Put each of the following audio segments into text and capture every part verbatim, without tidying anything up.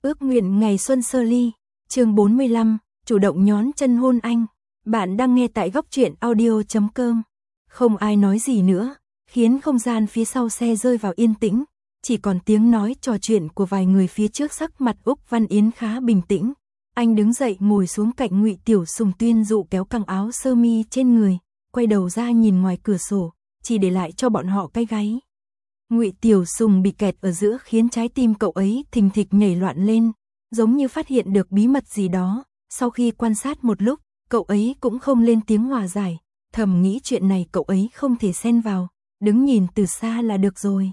Ước nguyện ngày xuân sơ ly, chương bốn mươi lăm, chủ động nhón chân hôn anh. Bạn đang nghe tại góc truyện audio chấm com. Không ai nói gì nữa, khiến không gian phía sau xe rơi vào yên tĩnh, chỉ còn tiếng nói trò chuyện của vài người phía trước. Sắc mặt Úc Văn Yến khá bình tĩnh. Anh đứng dậy ngồi xuống cạnh Ngụy Tiểu Sùng. Tuyên Dụ kéo căng áo sơ mi trên người, quay đầu ra nhìn ngoài cửa sổ, chỉ để lại cho bọn họ cái gáy. Ngụy Tiểu Sùng bị kẹt ở giữa khiến trái tim cậu ấy thình thịch nhảy loạn lên, giống như phát hiện được bí mật gì đó. Sau khi quan sát một lúc, cậu ấy cũng không lên tiếng hòa giải, thầm nghĩ chuyện này cậu ấy không thể xen vào, đứng nhìn từ xa là được rồi.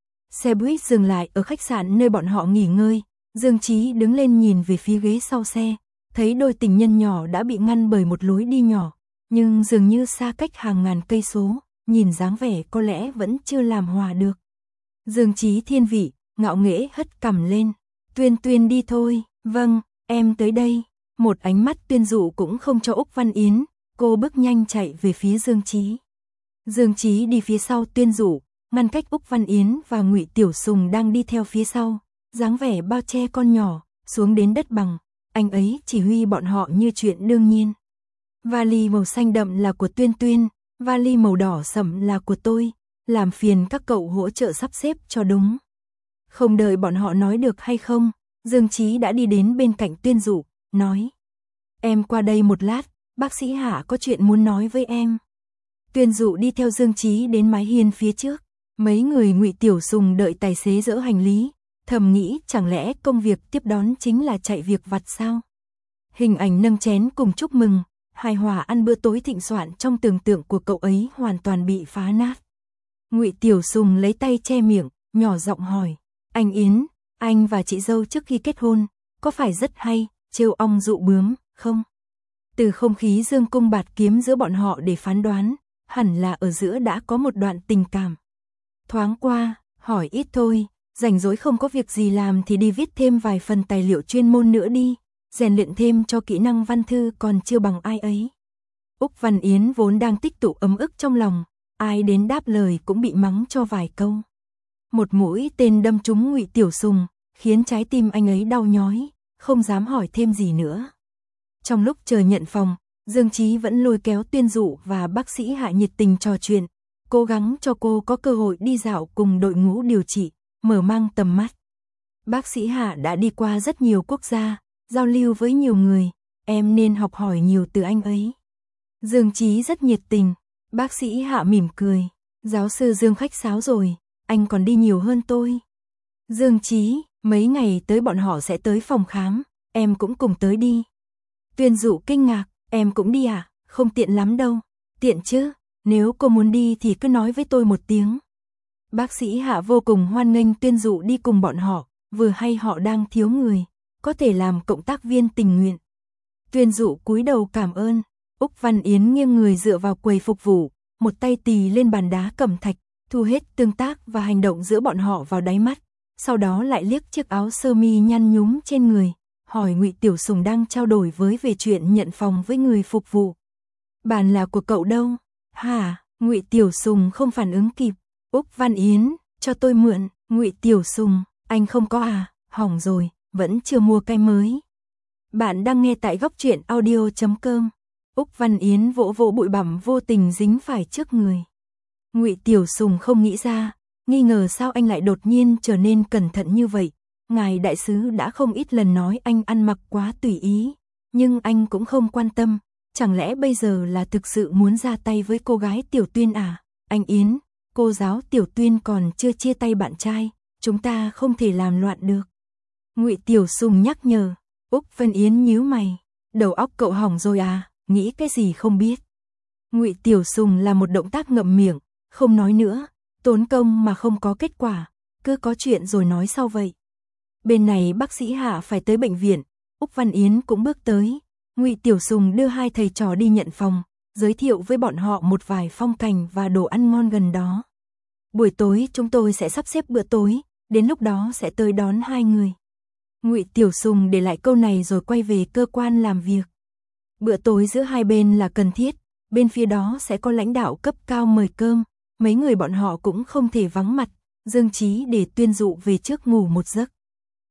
Xe buýt dừng lại ở khách sạn nơi bọn họ nghỉ ngơi. Dương Chí đứng lên nhìn về phía ghế sau xe, thấy đôi tình nhân nhỏ đã bị ngăn bởi một lối đi nhỏ, nhưng dường như xa cách hàng ngàn cây số, nhìn dáng vẻ có lẽ vẫn chưa làm hòa được. Dương Chí thiên vị, ngạo nghễ hất cằm lên. Tuyên Tuyên đi thôi. Vâng, em tới đây. Một ánh mắt Tuyên Dụ cũng không cho Úc Văn Yến, cô bước nhanh chạy về phía Dương Chí. Dương Chí đi phía sau Tuyên Dụ, ngăn cách Úc Văn Yến và Ngụy Tiểu Sùng đang đi theo phía sau, dáng vẻ bao che con nhỏ, xuống đến đất bằng, anh ấy chỉ huy bọn họ như chuyện đương nhiên. Vali màu xanh đậm là của Tuyên Tuyên, vali màu đỏ sẫm là của tôi, làm phiền các cậu hỗ trợ sắp xếp cho đúng. Không đợi bọn họ nói được hay không, Dương Chí đã đi đến bên cạnh Tuyên Dụ, nói: "Em qua đây một lát, bác sĩ Hạ có chuyện muốn nói với em." Tuyên Dụ đi theo Dương Chí đến mái hiên phía trước, mấy người Ngụy Tiểu Sùng đợi tài xế dỡ hành lý, thầm nghĩ chẳng lẽ công việc tiếp đón chính là chạy việc vặt sao? Hình ảnh nâng chén cùng chúc mừng, hài hòa ăn bữa tối thịnh soạn trong tưởng tượng của cậu ấy hoàn toàn bị phá nát. Ngụy Tiểu Sùng lấy tay che miệng, nhỏ giọng hỏi: "Anh Yến, anh và chị dâu trước khi kết hôn, có phải rất hay, trêu ong dụ bướm, không?" Từ không khí dương cung bạt kiếm giữa bọn họ để phán đoán, hẳn là ở giữa đã có một đoạn tình cảm. Thoáng qua, hỏi ít thôi, rảnh rỗi không có việc gì làm thì đi viết thêm vài phần tài liệu chuyên môn nữa đi, rèn luyện thêm cho kỹ năng văn thư còn chưa bằng ai ấy. Úc Văn Yến vốn đang tích tụ ấm ức trong lòng, ai đến đáp lời cũng bị mắng cho vài câu. Một mũi tên đâm trúng Ngụy Tiểu Sùng, khiến trái tim anh ấy đau nhói, không dám hỏi thêm gì nữa. Trong lúc chờ nhận phòng, Dương Chí vẫn lôi kéo Tuyên Dụ và bác sĩ Hạ nhiệt tình trò chuyện, cố gắng cho cô có cơ hội đi dạo cùng đội ngũ điều trị, mở mang tầm mắt. Bác sĩ Hạ đã đi qua rất nhiều quốc gia, giao lưu với nhiều người, em nên học hỏi nhiều từ anh ấy. Dương Chí rất nhiệt tình. Bác sĩ Hạ mỉm cười: "Giáo sư Dương khách sáo rồi, anh còn đi nhiều hơn tôi." Dương Chí: "Mấy ngày tới bọn họ sẽ tới phòng khám, em cũng cùng tới đi." Tuyên Dụ kinh ngạc: "Em cũng đi à? Không tiện lắm đâu." "Tiện chứ, nếu cô muốn đi thì cứ nói với tôi một tiếng." Bác sĩ Hạ vô cùng hoan nghênh Tuyên Dụ đi cùng bọn họ, vừa hay họ đang thiếu người, có thể làm cộng tác viên tình nguyện. Tuyên Dụ cúi đầu cảm ơn. Úc Văn Yến nghiêng người dựa vào quầy phục vụ, một tay tì lên bàn đá cẩm thạch, thu hết tương tác và hành động giữa bọn họ vào đáy mắt, sau đó lại liếc chiếc áo sơ mi nhăn nhúm trên người, hỏi Ngụy Tiểu Sùng đang trao đổi với về chuyện nhận phòng với người phục vụ: "Bàn là của cậu đâu?" "Hả?" Ngụy Tiểu Sùng không phản ứng kịp. Úc Văn Yến: "Cho tôi mượn." Ngụy Tiểu Sùng: "Anh không có à? Hỏng rồi, vẫn chưa mua cái mới." Bạn đang nghe tại góc truyện audio chấm com. Úc Văn Yến vỗ vỗ bụi bặm vô tình dính phải trước người. Ngụy Tiểu Sùng không nghĩ ra, nghi ngờ sao anh lại đột nhiên trở nên cẩn thận như vậy. Ngài đại sứ đã không ít lần nói anh ăn mặc quá tùy ý, nhưng anh cũng không quan tâm. Chẳng lẽ bây giờ là thực sự muốn ra tay với cô gái Tiểu Tuyên à? "Anh Yến, cô giáo Tiểu Tuyên còn chưa chia tay bạn trai, chúng ta không thể làm loạn được." Ngụy Tiểu Sùng nhắc nhở. Úc Văn Yến nhíu mày: "Đầu óc cậu hỏng rồi à? Nghĩ cái gì không biết." Ngụy Tiểu Sùng là một động tác ngậm miệng, không nói nữa, tốn công mà không có kết quả, cứ có chuyện rồi nói sau vậy. Bên này bác sĩ Hạ phải tới bệnh viện, Úc Văn Yến cũng bước tới. Ngụy Tiểu Sùng đưa hai thầy trò đi nhận phòng, giới thiệu với bọn họ một vài phong cảnh và đồ ăn ngon gần đó. "Buổi tối chúng tôi sẽ sắp xếp bữa tối, đến lúc đó sẽ tới đón hai người." Ngụy Tiểu Sùng để lại câu này rồi quay về cơ quan làm việc. Bữa tối giữa hai bên là cần thiết, bên phía đó sẽ có lãnh đạo cấp cao mời cơm, mấy người bọn họ cũng không thể vắng mặt. Dương Chí để Tuyên Dụ về trước ngủ một giấc.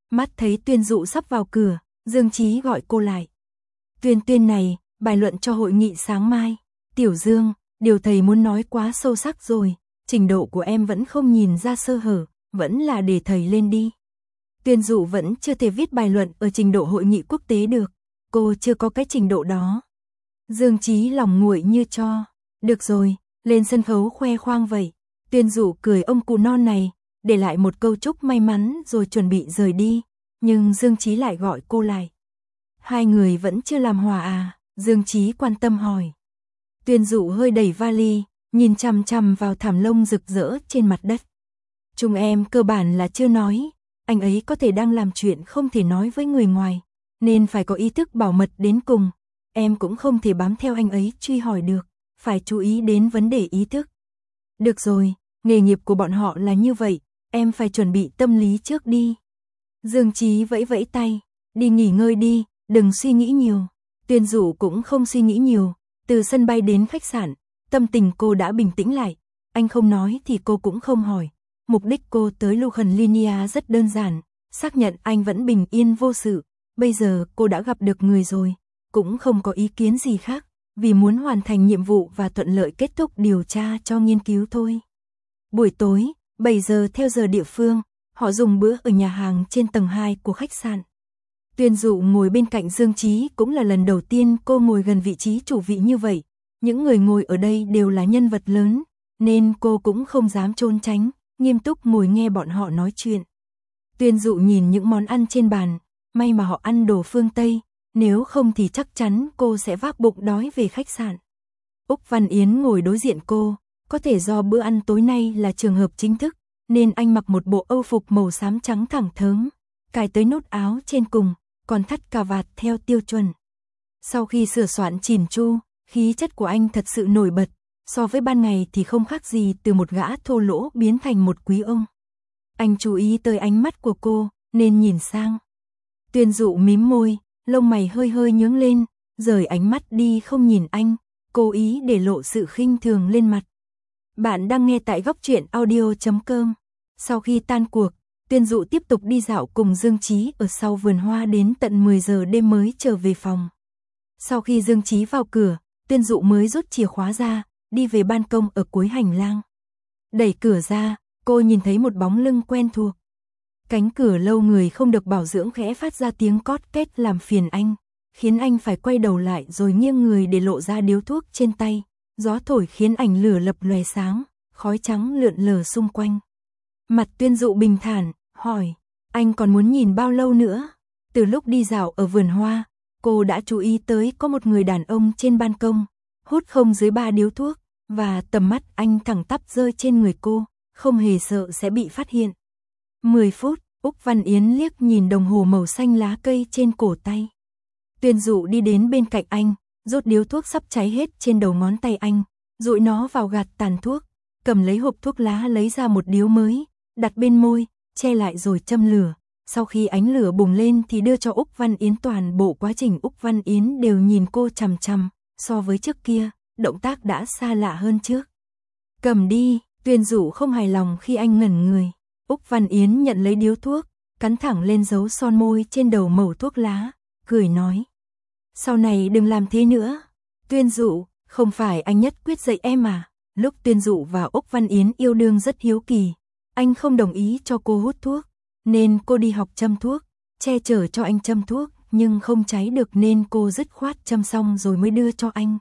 Mắt thấy Tuyên Dụ sắp vào cửa, Dương Chí gọi cô lại. Tuyên Tuyên này, bài luận cho hội nghị sáng mai. Tiểu Dương, điều thầy muốn nói quá sâu sắc rồi, trình độ của em vẫn không nhìn ra sơ hở, vẫn là để thầy lên đi. Tuyên Dụ vẫn chưa thể viết bài luận ở trình độ hội nghị quốc tế được, cô chưa có cái trình độ đó. Dương Chí lòng nguội như tro, được rồi, lên sân khấu khoe khoang vậy. Tuyên Dụ cười ông cụ non này, để lại một câu chúc may mắn rồi chuẩn bị rời đi, nhưng Dương Chí lại gọi cô lại. Hai người vẫn chưa làm hòa à? Dương Chí quan tâm hỏi. Tuyên Dụ hơi đẩy vali, nhìn chằm chằm vào thảm lông rực rỡ trên mặt đất. Chúng em cơ bản là chưa nói, anh ấy có thể đang làm chuyện không thể nói với người ngoài, nên phải có ý thức bảo mật đến cùng. Em cũng không thể bám theo anh ấy truy hỏi được, phải chú ý đến vấn đề ý thức. Được rồi, nghề nghiệp của bọn họ là như vậy, em phải chuẩn bị tâm lý trước đi. Dương Chí vẫy vẫy tay, đi nghỉ ngơi đi, đừng suy nghĩ nhiều. Tuyên Dụ cũng không suy nghĩ nhiều, từ sân bay đến khách sạn, tâm tình cô đã bình tĩnh lại. Anh không nói thì cô cũng không hỏi. Mục đích cô tới Lucan Linia rất đơn giản, xác nhận anh vẫn bình yên vô sự. Bây giờ cô đã gặp được người rồi, cũng không có ý kiến gì khác, vì muốn hoàn thành nhiệm vụ và thuận lợi kết thúc điều tra cho nghiên cứu thôi. Buổi tối, bảy giờ theo giờ địa phương, họ dùng bữa ở nhà hàng trên tầng hai của khách sạn. Tuyên Dụ ngồi bên cạnh Dương Chí, cũng là lần đầu tiên cô ngồi gần vị trí chủ vị như vậy. Những người ngồi ở đây đều là nhân vật lớn, nên cô cũng không dám trốn tránh, nghiêm túc ngồi nghe bọn họ nói chuyện. Tuyên Dụ nhìn những món ăn trên bàn, may mà họ ăn đồ phương Tây, nếu không thì chắc chắn cô sẽ vác bụng đói về khách sạn. Úc Văn Yến ngồi đối diện cô, có thể do bữa ăn tối nay là trường hợp chính thức, nên anh mặc một bộ âu phục màu xám trắng thẳng thớm, cài tới nút áo trên cùng, còn thắt cà vạt theo tiêu chuẩn. Sau khi sửa soạn chỉn chu, khí chất của anh thật sự nổi bật, so với ban ngày thì không khác gì từ một gã thô lỗ biến thành một quý ông. Anh chú ý tới ánh mắt của cô, nên nhìn sang. Tuyên Dụ mím môi, lông mày hơi hơi nhướng lên, rời ánh mắt đi không nhìn anh, cố ý để lộ sự khinh thường lên mặt. Bạn đang nghe tại góc truyện audio chấm com. Sau khi tan cuộc, Tuyên Dụ tiếp tục đi dạo cùng Dương Chí ở sau vườn hoa đến tận mười giờ đêm mới trở về phòng. Sau khi Dương Chí vào cửa, Tuyên Dụ mới rút chìa khóa ra, đi về ban công ở cuối hành lang. Đẩy cửa ra, cô nhìn thấy một bóng lưng quen thuộc. Cánh cửa lâu người không được bảo dưỡng khẽ phát ra tiếng cót két làm phiền anh, khiến anh phải quay đầu lại rồi nghiêng người để lộ ra điếu thuốc trên tay. Gió thổi khiến ảnh lửa lập lòe sáng, khói trắng lượn lờ xung quanh. Mặt Tuyên Dụ bình thản, hỏi, anh còn muốn nhìn bao lâu nữa? Từ lúc đi dạo ở vườn hoa, cô đã chú ý tới có một người đàn ông trên ban công, hút không dưới ba điếu thuốc, và tầm mắt anh thẳng tắp rơi trên người cô, không hề sợ sẽ bị phát hiện. mười phút, Úc Văn Yến liếc nhìn đồng hồ màu xanh lá cây trên cổ tay. Tuyên Dụ đi đến bên cạnh anh, rút điếu thuốc sắp cháy hết trên đầu ngón tay anh, dụi nó vào gạt tàn thuốc, cầm lấy hộp thuốc lá lấy ra một điếu mới, đặt bên môi, che lại rồi châm lửa. Sau khi ánh lửa bùng lên thì đưa cho Úc Văn Yến. Toàn bộ quá trình Úc Văn Yến đều nhìn cô chằm chằm, so với trước kia, động tác đã xa lạ hơn trước. Cầm đi, Tuyên Dụ không hài lòng khi anh ngẩn người. Úc Văn Yến nhận lấy điếu thuốc, cắn thẳng lên dấu son môi trên đầu mẩu thuốc lá, cười nói. Sau này đừng làm thế nữa. Tuyên Dụ, không phải anh nhất quyết dạy em à? Lúc Tuyên Dụ và Úc Văn Yến yêu đương rất hiếu kỳ. Anh không đồng ý cho cô hút thuốc, nên cô đi học châm thuốc, che chở cho anh châm thuốc, nhưng không cháy được nên cô dứt khoát châm xong rồi mới đưa cho anh.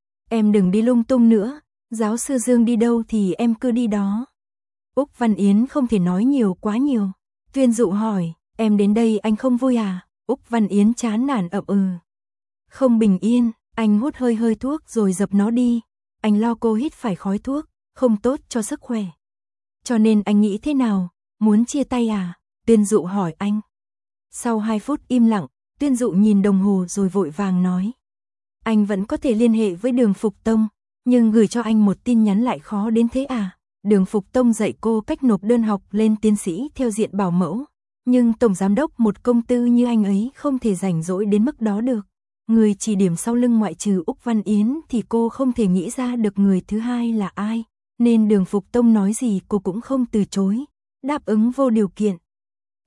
Em đừng đi lung tung nữa, giáo sư Dương đi đâu thì em cứ đi đó. Úc Văn Yến không thể nói nhiều quá nhiều. Tuyên Dụ hỏi, em đến đây anh không vui à? Úc Văn Yến chán nản ậm ừ. Không bình yên, anh hút hơi hơi thuốc rồi dập nó đi. Anh lo cô hít phải khói thuốc, không tốt cho sức khỏe. Cho nên anh nghĩ thế nào, muốn chia tay à? Tuyên Dụ hỏi anh. Sau hai phút im lặng, Tuyên Dụ nhìn đồng hồ rồi vội vàng nói. Anh vẫn có thể liên hệ với Đường Phục Tông, nhưng gửi cho anh một tin nhắn lại khó đến thế à? Đường Phục Tông dạy cô cách nộp đơn học lên tiến sĩ theo diện bảo mẫu, nhưng tổng giám đốc một công tư như anh ấy không thể rảnh rỗi đến mức đó được. Người chỉ điểm sau lưng ngoại trừ Úc Văn Yến thì cô không thể nghĩ ra được người thứ hai là ai, nên Đường Phục Tông nói gì cô cũng không từ chối, đáp ứng vô điều kiện.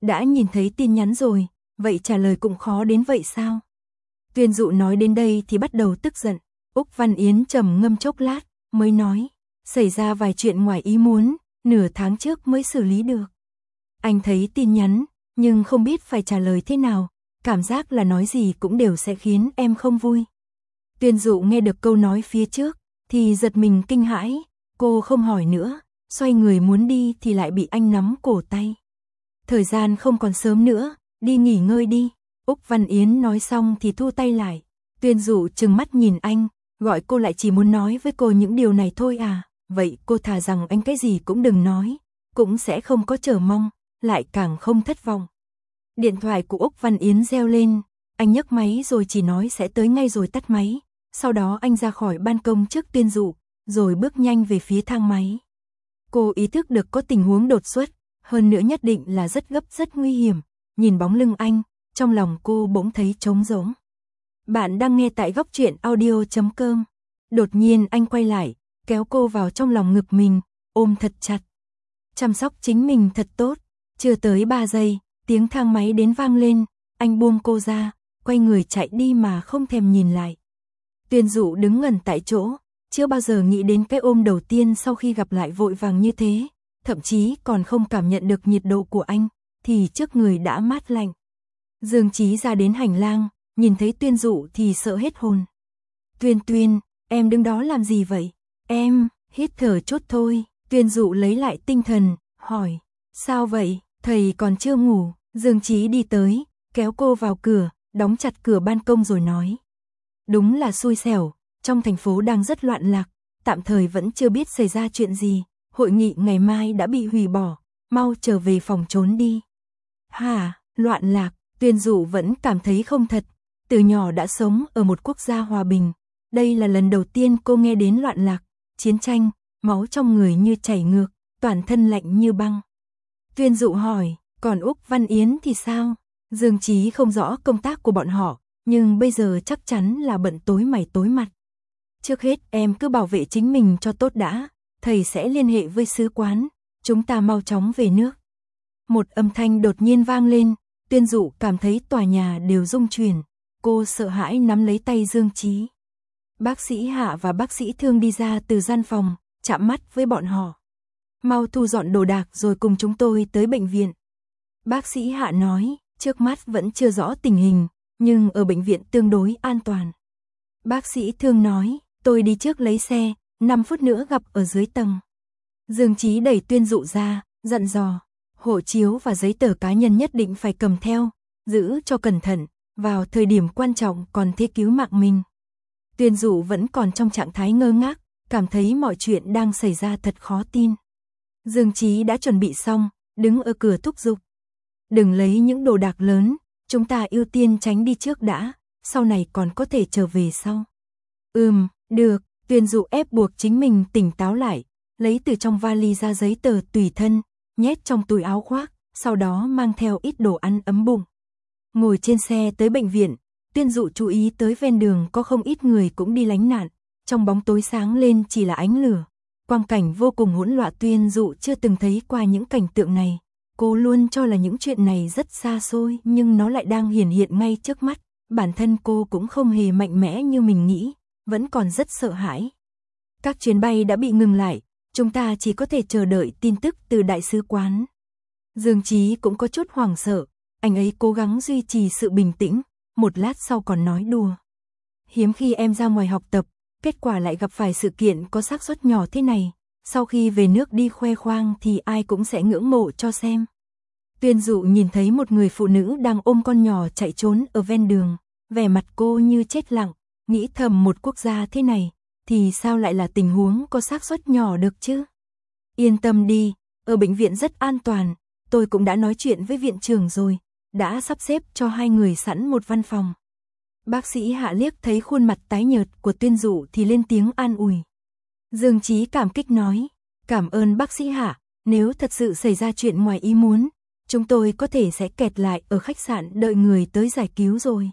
đã nhìn thấy tin nhắn rồi, vậy trả lời cũng khó đến vậy sao? Tuyên Dụ nói đến đây thì bắt đầu tức giận. Úc Văn Yến trầm ngâm chốc lát, mới nói, xảy ra vài chuyện ngoài ý muốn, nửa tháng trước mới xử lý được. Anh thấy tin nhắn, nhưng không biết phải trả lời thế nào, cảm giác là nói gì cũng đều sẽ khiến em không vui. Tuyên Dụ nghe được câu nói phía trước, thì giật mình kinh hãi, cô không hỏi nữa, xoay người muốn đi thì lại bị anh nắm cổ tay. Thời gian không còn sớm nữa, đi nghỉ ngơi đi. Úc Văn Yến nói xong thì thu tay lại. Tuyên Dụ trừng mắt nhìn anh, gọi cô lại chỉ muốn nói với cô những điều này thôi à, vậy cô thà rằng anh cái gì cũng đừng nói, cũng sẽ không có chờ mong, lại càng không thất vọng. Điện thoại của Úc Văn Yến reo lên, anh nhấc máy rồi chỉ nói sẽ tới ngay rồi tắt máy, sau đó anh ra khỏi ban công trước Tuyên Dụ, rồi bước nhanh về phía thang máy. Cô ý thức được có tình huống đột xuất, hơn nữa nhất định là rất gấp rất nguy hiểm, nhìn bóng lưng anh, trong lòng cô bỗng thấy trống rỗng. Bạn đang nghe tại góc truyện audio chấm com. Đột nhiên anh quay lại, kéo cô vào trong lòng ngực mình, ôm thật chặt. Chăm sóc chính mình thật tốt. Chưa tới ba giây, tiếng thang máy đến vang lên, anh buông cô ra, quay người chạy đi mà không thèm nhìn lại. Tuyên Dụ đứng ngẩn tại chỗ, chưa bao giờ nghĩ đến cái ôm đầu tiên sau khi gặp lại vội vàng như thế, thậm chí còn không cảm nhận được nhiệt độ của anh, thì trước người đã mát lạnh. Dương Chí ra đến hành lang, nhìn thấy Tuyên Dụ thì sợ hết hồn. Tuyên Tuyên, em đứng đó làm gì vậy? Em, hít thở chút thôi. Tuyên Dụ lấy lại tinh thần, hỏi, sao vậy, thầy còn chưa ngủ? Dương Chí đi tới, kéo cô vào cửa, đóng chặt cửa ban công rồi nói. Đúng là xui xẻo, trong thành phố đang rất loạn lạc, tạm thời vẫn chưa biết xảy ra chuyện gì, hội nghị ngày mai đã bị hủy bỏ, mau trở về phòng trốn đi. Hả, loạn lạc? Tuyên Dụ vẫn cảm thấy không thật, từ nhỏ đã sống ở một quốc gia hòa bình, đây là lần đầu tiên cô nghe đến loạn lạc, chiến tranh, máu trong người như chảy ngược, toàn thân lạnh như băng. Tuyên Dụ hỏi, còn Úc Văn Yến thì sao? Dương Chí không rõ công tác của bọn họ, nhưng bây giờ chắc chắn là bận tối mày tối mặt. Trước hết em cứ bảo vệ chính mình cho tốt đã, thầy sẽ liên hệ với sứ quán, chúng ta mau chóng về nước. Một âm thanh đột nhiên vang lên, Tuyên Dụ cảm thấy tòa nhà đều rung chuyển, cô sợ hãi nắm lấy tay Dương Chí. Bác sĩ Hạ và bác sĩ Thương đi ra từ gian phòng, chạm mắt với bọn họ. Mau thu dọn đồ đạc rồi cùng chúng tôi tới bệnh viện. Bác sĩ Hạ nói, trước mắt vẫn chưa rõ tình hình, nhưng ở bệnh viện tương đối an toàn. Bác sĩ Thương nói, tôi đi trước lấy xe, năm phút nữa gặp ở dưới tầng. Dương Chí đẩy Tuyên Dụ ra, dặn dò, hộ chiếu và giấy tờ cá nhân nhất định phải cầm theo, giữ cho cẩn thận, vào thời điểm quan trọng còn thế cứu mạng mình. Tuyên Dụ vẫn còn trong trạng thái ngơ ngác, cảm thấy mọi chuyện đang xảy ra thật khó tin. Dương Chí đã chuẩn bị xong, đứng ở cửa thúc giục. Đừng lấy những đồ đạc lớn, chúng ta ưu tiên tránh đi trước đã, sau này còn có thể trở về sau. Ừm, được, Tuyên Dụ ép buộc chính mình tỉnh táo lại, lấy từ trong vali ra giấy tờ tùy thân, nhét trong túi áo khoác, sau đó mang theo ít đồ ăn ấm bụng. Ngồi trên xe tới bệnh viện, Tuyên Dụ chú ý tới ven đường có không ít người cũng đi lánh nạn, trong bóng tối sáng lên chỉ là ánh lửa. Quang cảnh vô cùng hỗn loạn, Tuyên Dụ chưa từng thấy qua những cảnh tượng này. Cô luôn cho là những chuyện này rất xa xôi, nhưng nó lại đang hiển hiện ngay trước mắt. Bản thân cô cũng không hề mạnh mẽ như mình nghĩ, vẫn còn rất sợ hãi. Các chuyến bay đã bị ngừng lại, chúng ta chỉ có thể chờ đợi tin tức từ đại sứ quán. Dương Chí cũng có chút hoảng sợ, anh ấy cố gắng duy trì sự bình tĩnh, một lát sau còn nói đùa. Hiếm khi em ra ngoài học tập, kết quả lại gặp phải sự kiện có xác suất nhỏ thế này, sau khi về nước đi khoe khoang thì ai cũng sẽ ngưỡng mộ cho xem. Tuyên Dụ nhìn thấy một người phụ nữ đang ôm con nhỏ chạy trốn ở ven đường, vẻ mặt cô như chết lặng, nghĩ thầm một quốc gia thế này, thì sao lại là tình huống có xác suất nhỏ được chứ? Yên tâm đi, ở bệnh viện rất an toàn, tôi cũng đã nói chuyện với viện trưởng rồi, đã sắp xếp cho hai người sẵn một văn phòng. Bác sĩ Hạ liếc thấy khuôn mặt tái nhợt của Tuyên Dụ thì lên tiếng an ủi. Dương Chí cảm kích nói, cảm ơn bác sĩ Hạ, nếu thật sự xảy ra chuyện ngoài ý muốn, chúng tôi có thể sẽ kẹt lại ở khách sạn đợi người tới giải cứu rồi.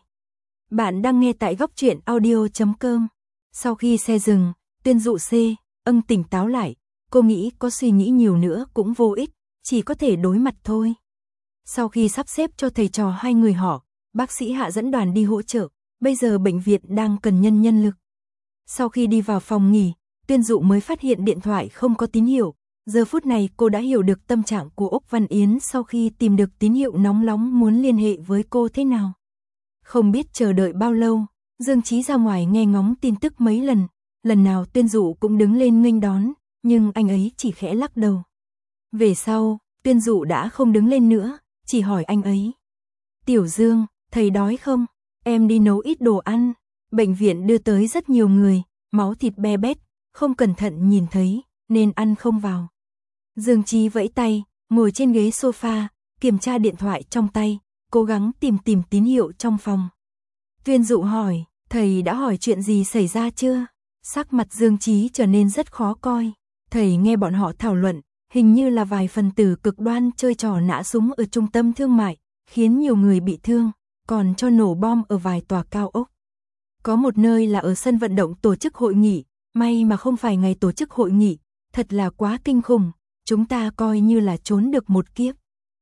Bạn đang nghe tại góc truyện audio chấm com. Sau khi xe dừng, Tuyên Dụ C, âng tỉnh táo lại, cô nghĩ có suy nghĩ nhiều nữa cũng vô ích, chỉ có thể đối mặt thôi. Sau khi sắp xếp cho thầy trò hai người họ, bác sĩ Hạ dẫn đoàn đi hỗ trợ, bây giờ bệnh viện đang cần nhân nhân lực. Sau khi đi vào phòng nghỉ, Tuyên Dụ mới phát hiện điện thoại không có tín hiệu. Giờ phút này cô đã hiểu được tâm trạng của Úc Văn Yến sau khi tìm được tín hiệu nóng nóng muốn liên hệ với cô thế nào. Không biết chờ đợi bao lâu, Dương Chí ra ngoài nghe ngóng tin tức mấy lần, lần nào Tuyên Dụ cũng đứng lên nghênh đón, nhưng anh ấy chỉ khẽ lắc đầu. Về sau, Tuyên Dụ đã không đứng lên nữa, chỉ hỏi anh ấy. Tiểu Dương, thầy đói không? Em đi nấu ít đồ ăn. Bệnh viện đưa tới rất nhiều người, máu thịt be bét, không cẩn thận nhìn thấy, nên ăn không vào. Dương Chí vẫy tay, ngồi trên ghế sofa, kiểm tra điện thoại trong tay, cố gắng tìm tìm tín hiệu trong phòng. Tuyên Dụ hỏi, thầy đã hỏi chuyện gì xảy ra chưa? Sắc mặt Dương Chí trở nên rất khó coi. Thầy nghe bọn họ thảo luận, hình như là vài phần tử cực đoan chơi trò nã súng ở trung tâm thương mại, khiến nhiều người bị thương, còn cho nổ bom ở vài tòa cao ốc. Có một nơi là ở sân vận động tổ chức hội nghị, may mà không phải ngày tổ chức hội nghị, thật là quá kinh khủng, chúng ta coi như là trốn được một kiếp.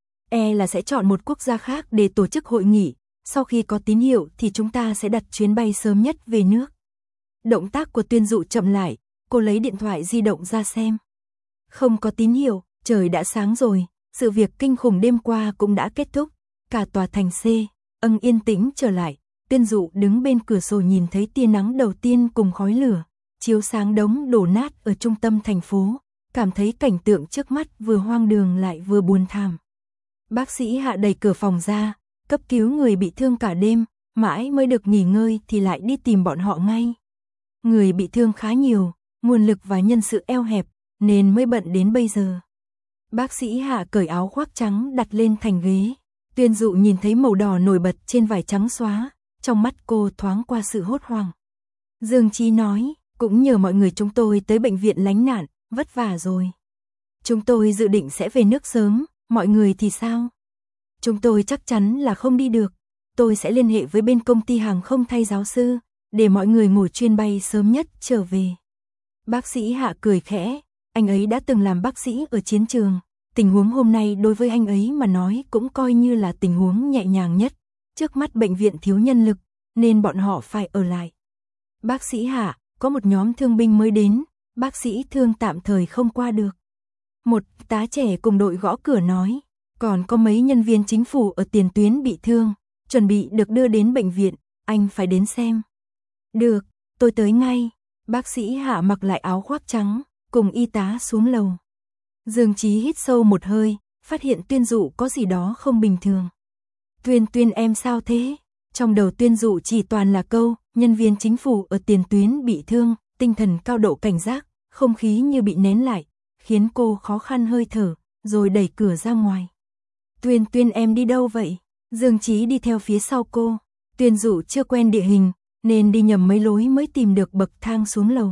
E là sẽ chọn một quốc gia khác để tổ chức hội nghị, sau khi có tín hiệu thì chúng ta sẽ đặt chuyến bay sớm nhất về nước. Động tác của Tuyên Dụ chậm lại, cô lấy điện thoại di động ra xem. Không có tín hiệu, trời đã sáng rồi, sự việc kinh khủng đêm qua cũng đã kết thúc, cả tòa thành C, ân yên tĩnh trở lại. Tuyên Dụ đứng bên cửa sổ nhìn thấy tia nắng đầu tiên cùng khói lửa, chiếu sáng đống đổ nát ở trung tâm thành phố, cảm thấy cảnh tượng trước mắt vừa hoang đường lại vừa buồn thảm. Bác sĩ Hạ đẩy cửa phòng ra, cấp cứu người bị thương cả đêm, mãi mới được nghỉ ngơi thì lại đi tìm bọn họ ngay. Người bị thương khá nhiều, nguồn lực và nhân sự eo hẹp, nên mới bận đến bây giờ. Bác sĩ Hạ cởi áo khoác trắng đặt lên thành ghế. Tuyên Dụ nhìn thấy màu đỏ nổi bật trên vải trắng xóa, trong mắt cô thoáng qua sự hốt hoảng. Dương Chí nói, cũng nhờ mọi người chúng tôi tới bệnh viện lánh nạn, vất vả rồi. Chúng tôi dự định sẽ về nước sớm, mọi người thì sao? Chúng tôi chắc chắn là không đi được, tôi sẽ liên hệ với bên công ty hàng không thay giáo sư, để mọi người ngồi chuyến bay sớm nhất trở về. Bác sĩ Hạ cười khẽ, anh ấy đã từng làm bác sĩ ở chiến trường, tình huống hôm nay đối với anh ấy mà nói cũng coi như là tình huống nhẹ nhàng nhất. Trước mắt bệnh viện thiếu nhân lực, nên bọn họ phải ở lại. Bác sĩ Hạ, có một nhóm thương binh mới đến, bác sĩ thương tạm thời không qua được. Một tá trẻ cùng đội gõ cửa nói, còn có mấy nhân viên chính phủ ở tiền tuyến bị thương, chuẩn bị được đưa đến bệnh viện, anh phải đến xem. Được, tôi tới ngay. Bác sĩ Hạ mặc lại áo khoác trắng, cùng y tá xuống lầu. Dương Chí hít sâu một hơi, phát hiện Tuyên Dụ có gì đó không bình thường. Tuyên Tuyên em sao thế? Trong đầu Tuyên Dụ chỉ toàn là câu, nhân viên chính phủ ở tiền tuyến bị thương, tinh thần cao độ cảnh giác, không khí như bị nén lại, khiến cô khó khăn hơi thở, rồi đẩy cửa ra ngoài. Tuyên Tuyên em đi đâu vậy? Dương Chí đi theo phía sau cô. Tuyên Dụ chưa quen địa hình, nên đi nhầm mấy lối mới tìm được bậc thang xuống lầu.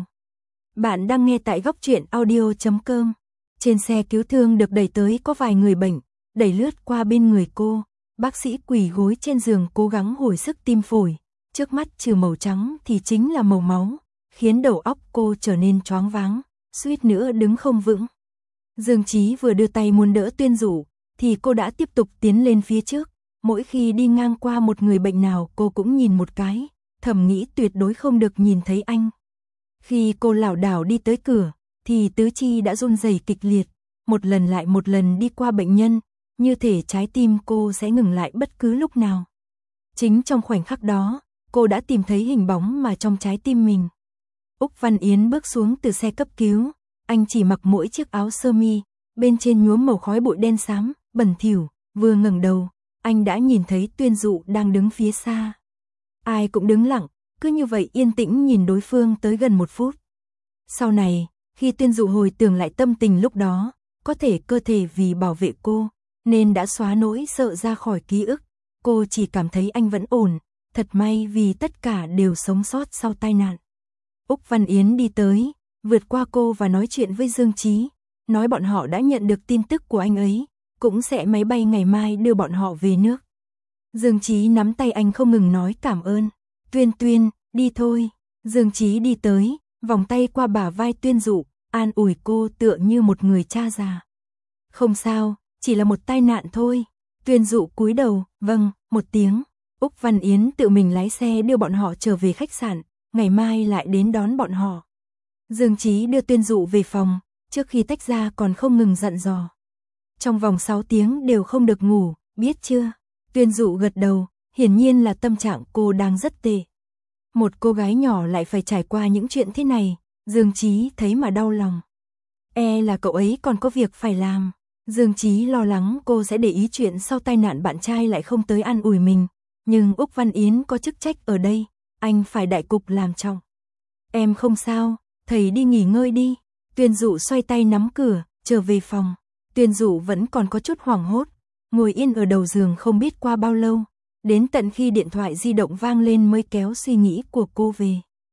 Bạn đang nghe tại góc truyện audio chấm com. Trên xe cứu thương được đẩy tới có vài người bệnh, đẩy lướt qua bên người cô. Bác sĩ quỳ gối trên giường cố gắng hồi sức tim phổi, trước mắt trừ màu trắng thì chính là màu máu, khiến đầu óc cô trở nên choáng váng, suýt nữa đứng không vững. Dương Chí vừa đưa tay muốn đỡ Tuyên Dụ, thì cô đã tiếp tục tiến lên phía trước, mỗi khi đi ngang qua một người bệnh nào cô cũng nhìn một cái, thầm nghĩ tuyệt đối không được nhìn thấy anh. Khi cô lảo đảo đi tới cửa, thì tứ chi đã run rẩy kịch liệt, một lần lại một lần đi qua bệnh nhân, như thể trái tim cô sẽ ngừng lại bất cứ lúc nào. Chính trong khoảnh khắc đó, cô đã tìm thấy hình bóng mà trong trái tim mình. Úc Văn Yến bước xuống từ xe cấp cứu, anh chỉ mặc mỗi chiếc áo sơ mi, bên trên nhuốm màu khói bụi đen xám, bẩn thỉu, vừa ngẩng đầu, anh đã nhìn thấy Tuyên Dụ đang đứng phía xa. Ai cũng đứng lặng, cứ như vậy yên tĩnh nhìn đối phương tới gần một phút. Sau này, khi Tuyên Dụ hồi tưởng lại tâm tình lúc đó, có thể cơ thể vì bảo vệ cô, nên đã xóa nỗi sợ ra khỏi ký ức. Cô chỉ cảm thấy anh vẫn ổn, thật may vì tất cả đều sống sót sau tai nạn. Úc Văn Yến đi tới, vượt qua cô và nói chuyện với Dương Chí, nói bọn họ đã nhận được tin tức của anh ấy, cũng sẽ máy bay ngày mai đưa bọn họ về nước. Dương Chí nắm tay anh không ngừng nói cảm ơn. Tuyên Tuyên, đi thôi. Dương Chí đi tới, vòng tay qua bả vai Tuyên Dụ, an ủi cô tựa như một người cha già. Không sao, chỉ là một tai nạn thôi. Tuyên Dụ cúi đầu, vâng, một tiếng. Úc Văn Yến tự mình lái xe đưa bọn họ trở về khách sạn, ngày mai lại đến đón bọn họ. Dương Chí đưa Tuyên Dụ về phòng, trước khi tách ra còn không ngừng dặn dò. Trong vòng sáu tiếng đều không được ngủ, biết chưa? Tuyên Dụ gật đầu, hiển nhiên là tâm trạng cô đang rất tệ. Một cô gái nhỏ lại phải trải qua những chuyện thế này, Dương Chí thấy mà đau lòng. E là cậu ấy còn có việc phải làm. Dương Chí lo lắng cô sẽ để ý chuyện sau tai nạn bạn trai lại không tới an ủi mình. Nhưng Úc Văn Yến có chức trách ở đây, anh phải đại cục làm trọng. Em không sao, thầy đi nghỉ ngơi đi. Tuyên Dụ xoay tay nắm cửa, trở về phòng. Tuyên Dụ vẫn còn có chút hoảng hốt, ngồi yên ở đầu giường không biết qua bao lâu. Đến tận khi điện thoại di động vang lên mới kéo suy nghĩ của cô về.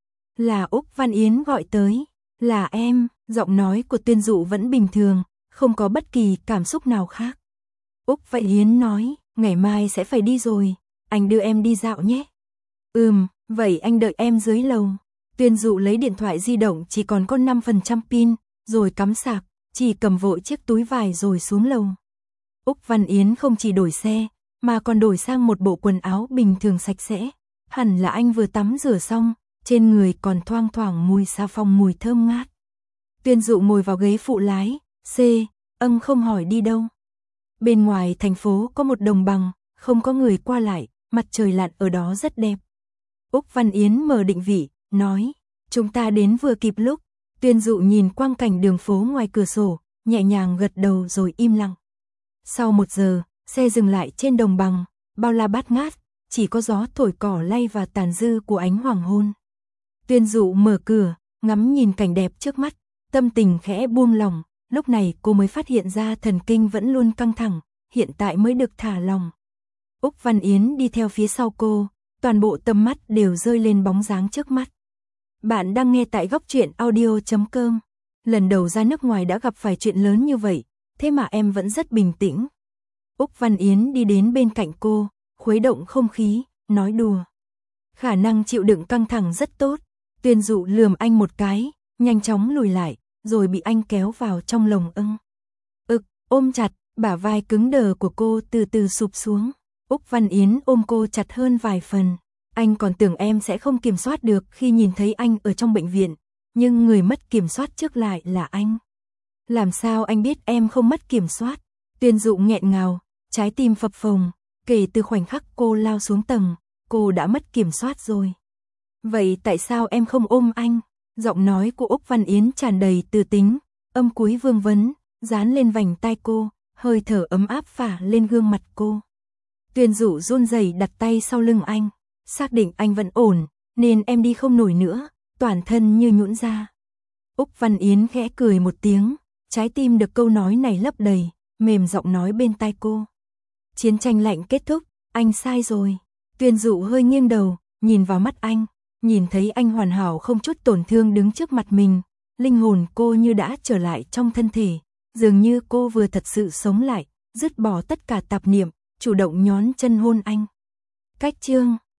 Là Úc Văn Yến gọi tới, là em, giọng nói của Tuyên Dụ vẫn bình thường, không có bất kỳ cảm xúc nào khác. Úc Văn Yến nói, ngày mai sẽ phải đi rồi, anh đưa em đi dạo nhé. Ừm, vậy anh đợi em dưới lầu. Tuyên Dụ lấy điện thoại di động chỉ còn có năm phần trăm pin, rồi cắm sạc, chỉ cầm vội chiếc túi vải rồi xuống lầu. Úc Văn Yến không chỉ đổi xe, mà còn đổi sang một bộ quần áo bình thường sạch sẽ. Hẳn là anh vừa tắm rửa xong, trên người còn thoang thoảng mùi xà phòng mùi thơm ngát. Tuyên Dụ ngồi vào ghế phụ lái, C, âng không hỏi đi đâu. Bên ngoài thành phố có một đồng bằng, không có người qua lại, mặt trời lặn ở đó rất đẹp. Úc Văn Yến mở định vị, nói, chúng ta đến vừa kịp lúc. Tuyên Dụ nhìn quang cảnh đường phố ngoài cửa sổ, nhẹ nhàng gật đầu rồi im lặng. Sau một giờ, xe dừng lại trên đồng bằng, bao la bát ngát, chỉ có gió thổi cỏ lay và tàn dư của ánh hoàng hôn. Tuyên Dụ mở cửa, ngắm nhìn cảnh đẹp trước mắt, tâm tình khẽ buông lỏng, lúc này cô mới phát hiện ra thần kinh vẫn luôn căng thẳng, hiện tại mới được thả lòng. Úc Văn Yến đi theo phía sau cô, toàn bộ tầm mắt đều rơi lên bóng dáng trước mắt. Bạn đang nghe tại góc truyện audio chấm com. Lần đầu ra nước ngoài đã gặp phải chuyện lớn như vậy, thế mà em vẫn rất bình tĩnh. Úc Văn Yến đi đến bên cạnh cô, khuấy động không khí, nói đùa. Khả năng chịu đựng căng thẳng rất tốt. Tuyên Dụ lườm anh một cái, nhanh chóng lùi lại, rồi bị anh kéo vào trong lồng ưng. Ực, ôm chặt, bả vai cứng đờ của cô từ từ sụp xuống. Úc Văn Yến ôm cô chặt hơn vài phần. Anh còn tưởng em sẽ không kiểm soát được khi nhìn thấy anh ở trong bệnh viện, nhưng người mất kiểm soát trước lại là anh. Làm sao anh biết em không mất kiểm soát? Tuyên Dụ nghẹn ngào, trái tim phập phồng, kể từ khoảnh khắc cô lao xuống tầng, cô đã mất kiểm soát rồi. Vậy tại sao em không ôm anh? Giọng nói của Úc Văn Yến tràn đầy từ tính, âm cuối vương vấn, dán lên vành tai cô, hơi thở ấm áp phả lên gương mặt cô. Tuyên Dụ run rẩy đặt tay sau lưng anh, xác định anh vẫn ổn, nên em đi không nổi nữa, toàn thân như nhũn ra. Úc Văn Yến khẽ cười một tiếng, trái tim được câu nói này lấp đầy, mềm giọng nói bên tai cô. Chiến tranh lạnh kết thúc, anh sai rồi. Tuyên Dụ hơi nghiêng đầu, nhìn vào mắt anh, nhìn thấy anh hoàn hảo không chút tổn thương đứng trước mặt mình, linh hồn cô như đã trở lại trong thân thể, dường như cô vừa thật sự sống lại, dứt bỏ tất cả tạp niệm, chủ động nhón chân hôn anh. Cách chương